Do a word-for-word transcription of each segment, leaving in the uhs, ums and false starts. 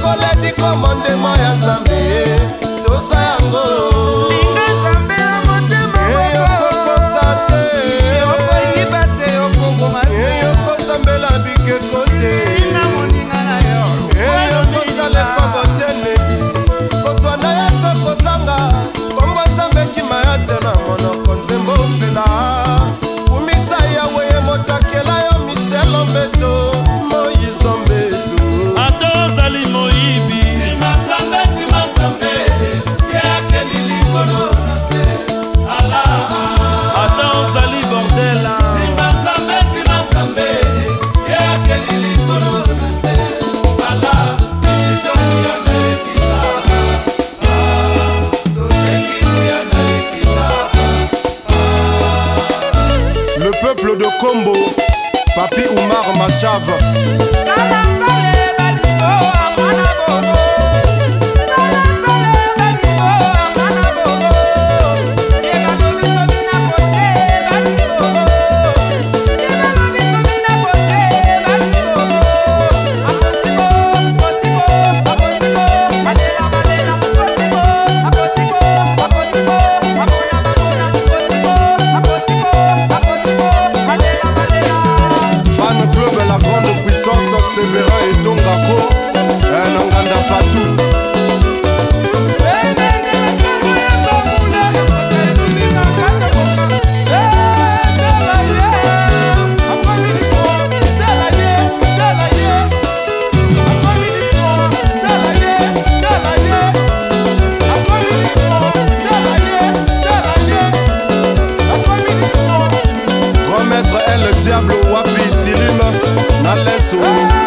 koledi komandema ya nzambe tosa yango linga nzambe na motema eyokokosa te okoyiba te okokoma te eyokosambela bikeko te na moninga na yo eyokosala ekobo te leki kozwa na ye to kozanga kombo nzambe kima ya te na monoko nzembo ofela kumisa yawe ye motakela yo Michel Ombeto Moïse Ombeto ata ozali moyibi Nzambe tima nzambe yake lilikolo na se ala ata ozali bordela tima nzambe tima nzambe yake lilikolo na se ala isokuya na ekita tosekuya na ekita. Le peuple de Kombo, Papi Oumar Machave. Sévérin et Dongako, un Anganda Patou. Remettre elle le diable Wapi Silim Nalesso.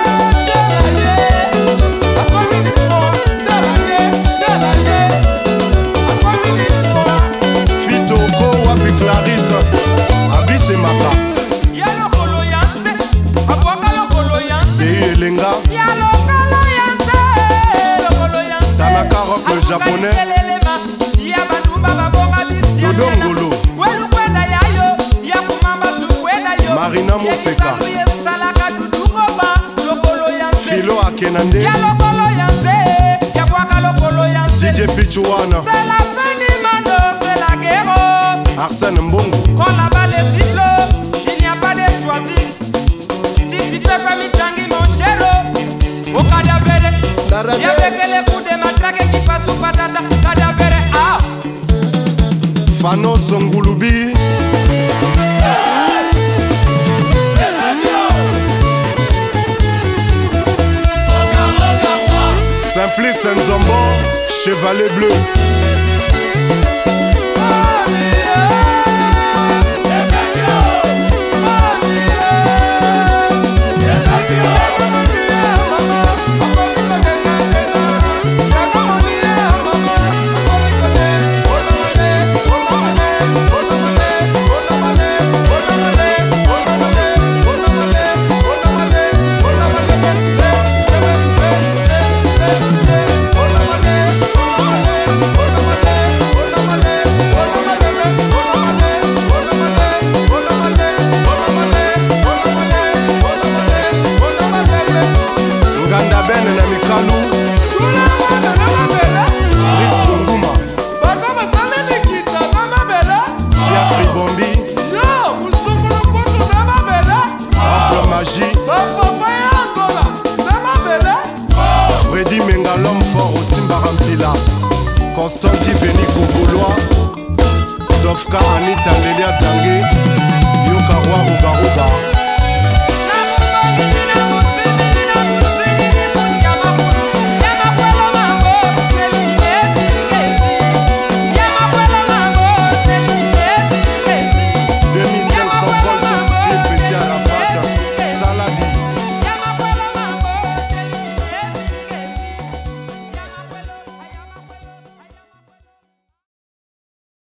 Le japonais Dodongolo Marina Moseka Philo Akenande D J Pichouana Arsène Mbongo. Quand la balle est siffle, il n'y a pas de choisi. Si tu fais pas mi tangi mon chéro, au cadavre, il y avait que les coups de matraque qui passent sous patata, cadavre, ah. Fano Zongulubi. Simplice Nzombo, Chevalet Bleu.